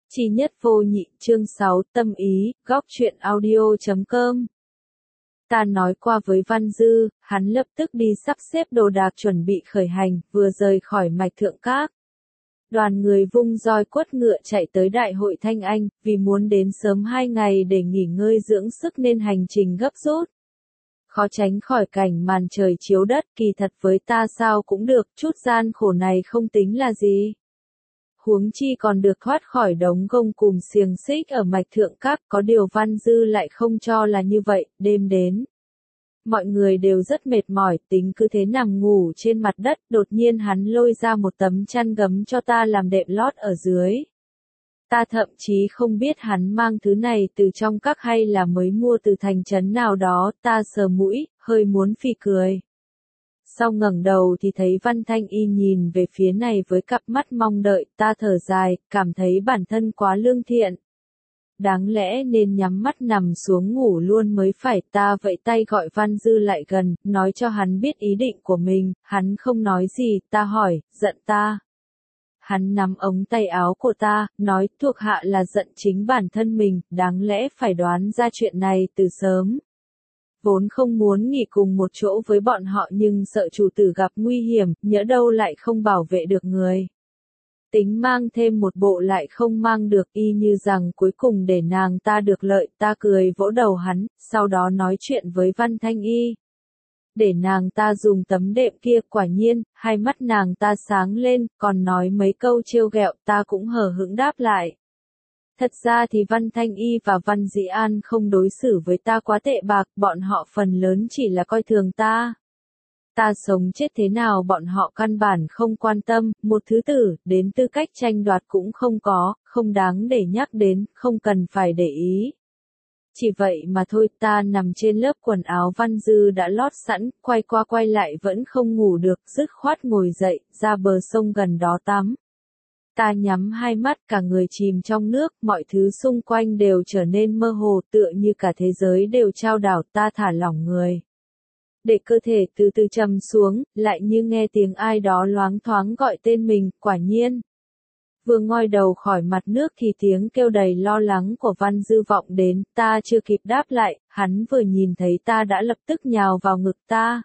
Chi nhất vô nhị, chương 6, tâm ý, góc truyện audio.com. Ta nói qua với Văn Dư, hắn lập tức đi sắp xếp đồ đạc chuẩn bị khởi hành, vừa rời khỏi mạch thượng các. Đoàn người vung roi quất ngựa chạy tới đại hội Thanh Anh, vì muốn đến sớm 2 ngày để nghỉ ngơi dưỡng sức nên hành trình gấp rút. Khó tránh khỏi cảnh màn trời chiếu đất, kỳ thật với ta sao cũng được, chút gian khổ này không tính là gì. Huống chi còn được thoát khỏi đống gông cùm xiềng xích ở mạch thượng các, có điều Văn Dư lại không cho là như vậy, đêm đến. Mọi người đều rất mệt mỏi, tính cứ thế nằm ngủ trên mặt đất, đột nhiên hắn lôi ra một tấm chăn gấm cho ta làm đệm lót ở dưới. Ta thậm chí không biết hắn mang thứ này từ trong các hay là mới mua từ thành trấn nào đó, ta sờ mũi, hơi muốn phì cười. Sau ngẩng đầu thì thấy Văn Thanh Y nhìn về phía này với cặp mắt mong đợi, ta thở dài, cảm thấy bản thân quá lương thiện. Đáng lẽ nên nhắm mắt nằm xuống ngủ luôn mới phải, ta vẫy tay gọi Văn Dư lại gần, nói cho hắn biết ý định của mình, hắn không nói gì, ta hỏi, giận ta. Hắn nắm ống tay áo của ta, nói thuộc hạ là giận chính bản thân mình, đáng lẽ phải đoán ra chuyện này từ sớm. Vốn không muốn nghỉ cùng một chỗ với bọn họ nhưng sợ chủ tử gặp nguy hiểm, nhỡ đâu lại không bảo vệ được người. Tính mang thêm một bộ lại không mang được, y như rằng cuối cùng để nàng ta được lợi, ta cười vỗ đầu hắn, sau đó nói chuyện với Văn Thanh Y. Để nàng ta dùng tấm đệm kia, quả nhiên, hai mắt nàng ta sáng lên, còn nói mấy câu trêu ghẹo, ta cũng hờ hững đáp lại. Thật ra thì Văn Thanh Y và Văn Dĩ An không đối xử với ta quá tệ bạc, bọn họ phần lớn chỉ là coi thường ta. Ta sống chết thế nào bọn họ căn bản không quan tâm, một thứ tử, đến tư cách tranh đoạt cũng không có, không đáng để nhắc đến, không cần phải để ý. Chỉ vậy mà thôi, ta nằm trên lớp quần áo Văn Dư đã lót sẵn, quay qua quay lại vẫn không ngủ được, dứt khoát ngồi dậy, ra bờ sông gần đó tắm. Ta nhắm hai mắt, cả người chìm trong nước, mọi thứ xung quanh đều trở nên mơ hồ, tựa như cả thế giới đều chao đảo, ta thả lỏng người. Để cơ thể từ từ trầm xuống, lại như nghe tiếng ai đó loáng thoáng gọi tên mình, quả nhiên. Vừa ngoi đầu khỏi mặt nước thì tiếng kêu đầy lo lắng của Văn Dư vọng đến, ta chưa kịp đáp lại, hắn vừa nhìn thấy ta đã lập tức nhào vào ngực ta.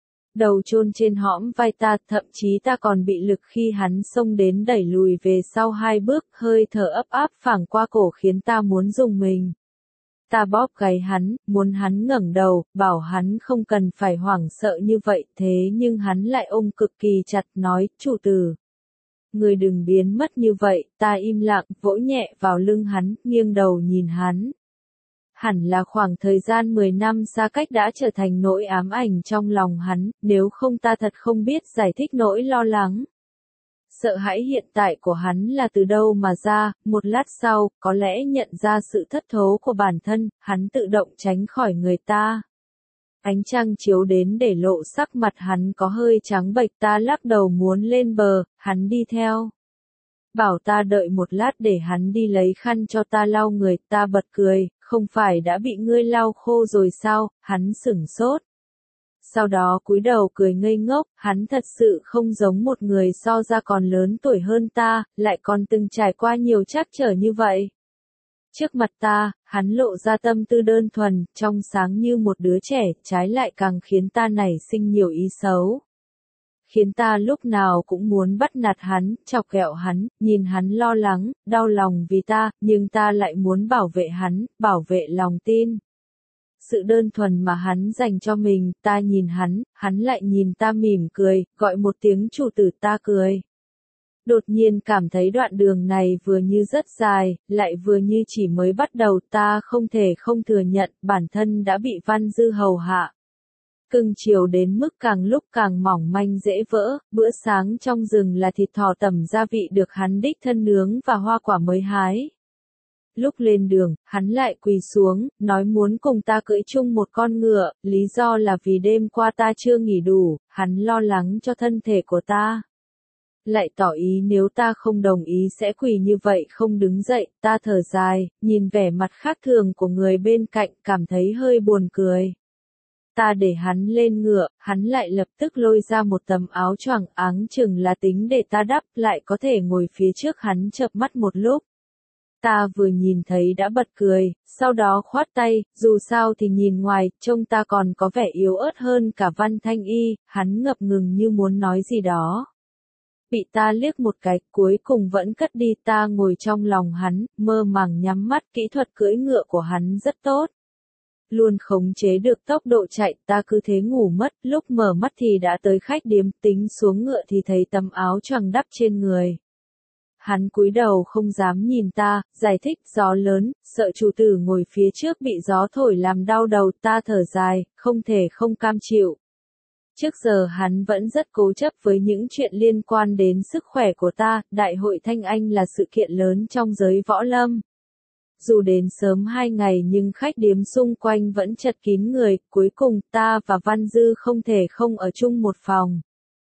Đầu chôn trên hõm vai ta, thậm chí ta còn bị lực khi hắn xông đến đẩy lùi về sau 2 bước, hơi thở ấp áp phảng qua cổ khiến ta muốn rùng mình. Ta bóp gáy hắn, muốn hắn ngẩng đầu, bảo hắn không cần phải hoảng sợ như vậy, thế nhưng hắn lại ôm cực kỳ chặt, nói, chủ tử. Người đừng biến mất như vậy, ta im lặng, vỗ nhẹ vào lưng hắn, nghiêng đầu nhìn hắn. Hẳn là khoảng thời gian 10 năm xa cách đã trở thành nỗi ám ảnh trong lòng hắn, nếu không ta thật không biết giải thích nỗi lo lắng. Sợ hãi hiện tại của hắn là từ đâu mà ra, một lát sau, có lẽ nhận ra sự thất thố của bản thân, hắn tự động tránh khỏi người ta. Ánh trăng chiếu đến để lộ sắc mặt hắn có hơi trắng bệch, ta lắc đầu muốn lên bờ, hắn đi theo. Bảo ta đợi một lát để hắn đi lấy khăn cho ta lau người, ta bật cười, không phải đã bị ngươi lau khô rồi sao, hắn sửng sốt. Sau đó cúi đầu cười ngây ngốc, hắn thật sự không giống một người so ra còn lớn tuổi hơn ta, lại còn từng trải qua nhiều trắc trở như vậy. Trước mặt ta, hắn lộ ra tâm tư đơn thuần, trong sáng như một đứa trẻ, trái lại càng khiến ta nảy sinh nhiều ý xấu. Khiến ta lúc nào cũng muốn bắt nạt hắn, chọc ghẹo hắn, nhìn hắn lo lắng, đau lòng vì ta, nhưng ta lại muốn bảo vệ hắn, bảo vệ lòng tin. Sự đơn thuần mà hắn dành cho mình, ta nhìn hắn lại nhìn ta mỉm cười, gọi một tiếng chủ tử, ta cười. Đột nhiên cảm thấy đoạn đường này vừa như rất dài, lại vừa như chỉ mới bắt đầu, ta không thể không thừa nhận, bản thân đã bị Văn Dư hầu hạ. Cưng chiều đến mức càng lúc càng mỏng manh dễ vỡ, bữa sáng trong rừng là thịt thỏ tẩm gia vị được hắn đích thân nướng và hoa quả mới hái. Lúc lên đường, hắn lại quỳ xuống, nói muốn cùng ta cưỡi chung một con ngựa, lý do là vì đêm qua ta chưa nghỉ đủ, hắn lo lắng cho thân thể của ta. Lại tỏ ý nếu ta không đồng ý sẽ quỳ như vậy không đứng dậy, ta thở dài, nhìn vẻ mặt khác thường của người bên cạnh, cảm thấy hơi buồn cười. Ta để hắn lên ngựa, hắn lại lập tức lôi ra một tấm áo choàng, áng chừng là tính để ta đắp lại có thể ngồi phía trước hắn chợp mắt một lúc. Ta vừa nhìn thấy đã bật cười, sau đó khoát tay, dù sao thì nhìn ngoài, trông ta còn có vẻ yếu ớt hơn cả Văn Thanh Y, hắn ngập ngừng như muốn nói gì đó. Bị ta liếc một cái, cuối cùng vẫn cất đi. Ta ngồi trong lòng hắn, mơ màng nhắm mắt. Kỹ thuật cưỡi ngựa của hắn rất tốt, luôn khống chế được tốc độ chạy. Ta cứ thế ngủ mất, lúc mở mắt thì đã tới khách điếm. Tính xuống ngựa thì thấy tấm áo choàng đắp trên người. Hắn cúi đầu không dám nhìn ta, giải thích gió lớn, sợ chủ tử ngồi phía trước bị gió thổi làm đau đầu. Ta thở dài, không thể không cam chịu. Trước giờ hắn vẫn rất cố chấp với những chuyện liên quan đến sức khỏe của ta. Đại hội Thanh Anh là sự kiện lớn trong giới võ lâm. Dù đến sớm 2 ngày nhưng khách điếm xung quanh vẫn chật kín người. Cuối cùng ta và Văn Dư không thể không ở chung một phòng.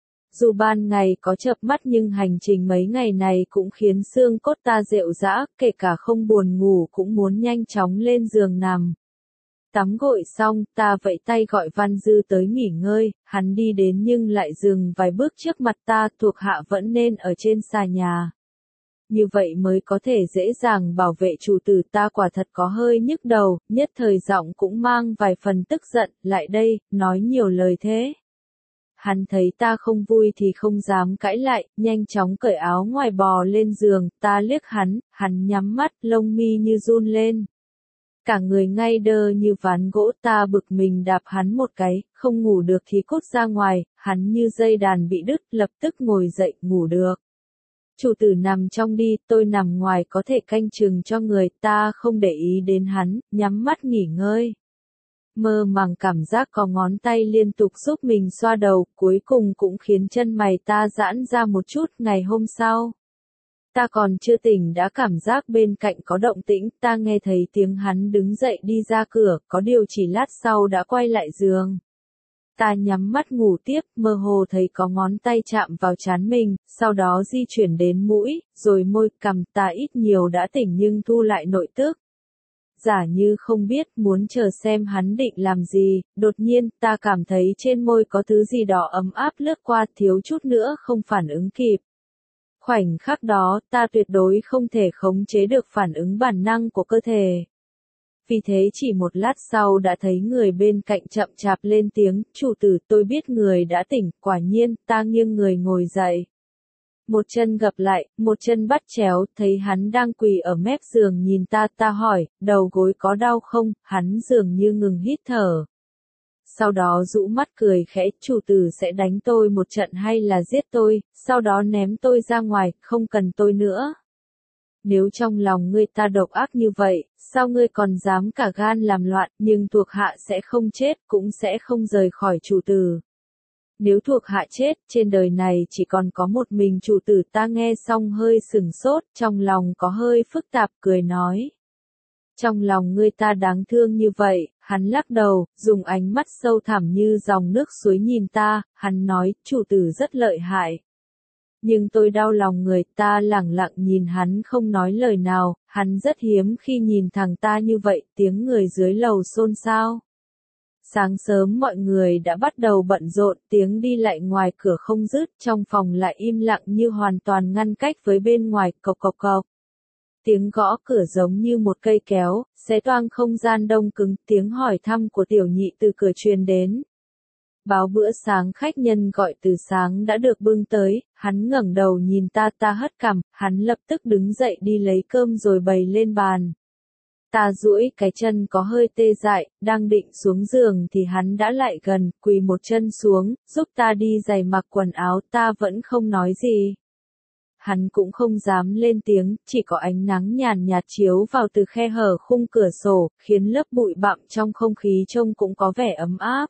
Dù ban ngày có chợp mắt nhưng hành trình mấy ngày này cũng khiến xương cốt ta rệu rã, kể cả không buồn ngủ cũng muốn nhanh chóng lên giường nằm. Tắm gội xong, ta vẫy tay gọi Văn Dư tới nghỉ ngơi. Hắn đi đến nhưng lại dừng vài bước trước mặt ta. Thuộc hạ vẫn nên ở trên xà nhà. Như vậy mới có thể dễ dàng bảo vệ chủ tử. Ta quả thật có hơi nhức đầu, nhất thời giọng cũng mang vài phần tức giận. Lại đây, nói nhiều lời thế. Hắn thấy ta không vui thì không dám cãi lại, nhanh chóng cởi áo ngoài bò lên giường. Ta liếc hắn nhắm mắt, lông mi như run lên. Cả người ngay đơ như ván gỗ. Ta bực mình đạp hắn một cái, không ngủ được thì cút ra ngoài. Hắn như dây đàn bị đứt, lập tức ngồi dậy, ngủ được. Chủ tử nằm trong đi, tôi nằm ngoài có thể canh chừng cho người. Ta không để ý đến hắn, nhắm mắt nghỉ ngơi. Mơ màng cảm giác có ngón tay liên tục giúp mình xoa đầu, cuối cùng cũng khiến chân mày ta giãn ra một chút. Ngày hôm sau, ta còn chưa tỉnh đã cảm giác bên cạnh có động tĩnh. Ta nghe thấy tiếng hắn đứng dậy đi ra cửa, có điều chỉ lát sau đã quay lại giường. Ta nhắm mắt ngủ tiếp, mơ hồ thấy có ngón tay chạm vào trán mình, sau đó di chuyển đến mũi, rồi môi, cằm. Ta ít nhiều đã tỉnh nhưng thu lại nội tức. Giả như không biết, muốn chờ xem hắn định làm gì. Đột nhiên, ta cảm thấy trên môi có thứ gì đó ấm áp lướt qua, thiếu chút nữa không phản ứng kịp. Khoảnh khắc đó, ta tuyệt đối không thể khống chế được phản ứng bản năng của cơ thể. Vì thế chỉ một lát sau đã thấy người bên cạnh chậm chạp lên tiếng, chủ tử, tôi biết người đã tỉnh. Quả nhiên, ta nghiêng người ngồi dậy. Một chân gập lại, một chân bắt chéo, thấy hắn đang quỳ ở mép giường nhìn ta. Ta hỏi, đầu gối có đau không? Hắn dường như ngừng hít thở. Sau đó rũ mắt cười khẽ, chủ tử sẽ đánh tôi một trận hay là giết tôi, sau đó ném tôi ra ngoài, không cần tôi nữa. Nếu trong lòng ngươi ta độc ác như vậy, sao ngươi còn dám cả gan làm loạn? Nhưng thuộc hạ sẽ không chết, cũng sẽ không rời khỏi chủ tử. Nếu thuộc hạ chết, trên đời này chỉ còn có một mình chủ tử. Ta nghe xong hơi sửng sốt, trong lòng có hơi phức tạp, cười nói. Trong lòng ngươi ta đáng thương như vậy. Hắn lắc đầu, dùng ánh mắt sâu thẳm như dòng nước suối nhìn ta. Hắn nói, chủ tử rất lợi hại. Nhưng tôi đau lòng người. Ta lẳng lặng nhìn hắn không nói lời nào. Hắn rất hiếm khi nhìn thẳng ta như vậy. Tiếng người dưới lầu xôn xao. Sáng sớm mọi người đã bắt đầu bận rộn, tiếng đi lại ngoài cửa không dứt, trong phòng lại im lặng như hoàn toàn ngăn cách với bên ngoài. Cộc cộc cộc. Tiếng gõ cửa giống như một cây kéo, xé toang không gian đông cứng. Tiếng hỏi thăm của tiểu nhị từ cửa truyền đến. Báo bữa sáng khách nhân gọi từ sáng đã được bưng tới. Hắn ngẩng đầu nhìn ta. Ta hất cằm, hắn lập tức đứng dậy đi lấy cơm rồi bày lên bàn. Ta duỗi cái chân có hơi tê dại, đang định xuống giường thì hắn đã lại gần, quỳ một chân xuống, giúp ta đi giày mặc quần áo. Ta vẫn không nói gì. Hắn cũng không dám lên tiếng, chỉ có ánh nắng nhàn nhạt chiếu vào từ khe hở khung cửa sổ, khiến lớp bụi bặm trong không khí trông cũng có vẻ ấm áp.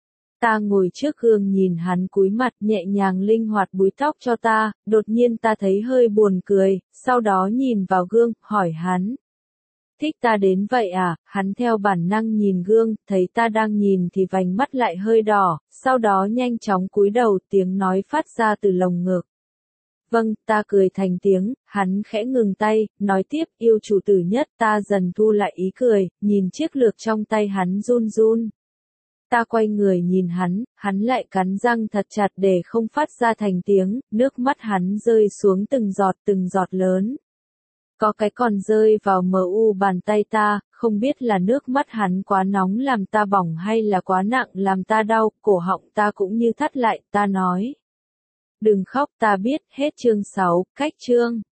Ta ngồi trước gương nhìn hắn cúi mặt nhẹ nhàng linh hoạt búi tóc cho ta. Đột nhiên ta thấy hơi buồn cười, sau đó nhìn vào gương, hỏi hắn. Thích ta đến vậy à? Hắn theo bản năng nhìn gương, thấy ta đang nhìn thì vành mắt lại hơi đỏ, sau đó nhanh chóng cúi đầu, tiếng nói phát ra từ lồng ngực. Vâng, ta cười thành tiếng. Hắn khẽ ngừng tay, nói tiếp, yêu chủ tử nhất. Ta dần thu lại ý cười, nhìn chiếc lược trong tay hắn run run. Ta quay người nhìn hắn lại cắn răng thật chặt để không phát ra thành tiếng, nước mắt hắn rơi xuống từng giọt lớn. Có cái còn rơi vào MU bàn tay ta, không biết là nước mắt hắn quá nóng làm ta bỏng hay là quá nặng làm ta đau, cổ họng ta cũng như thắt lại, ta nói. Đừng khóc, ta biết, hết chương 6, cách chương.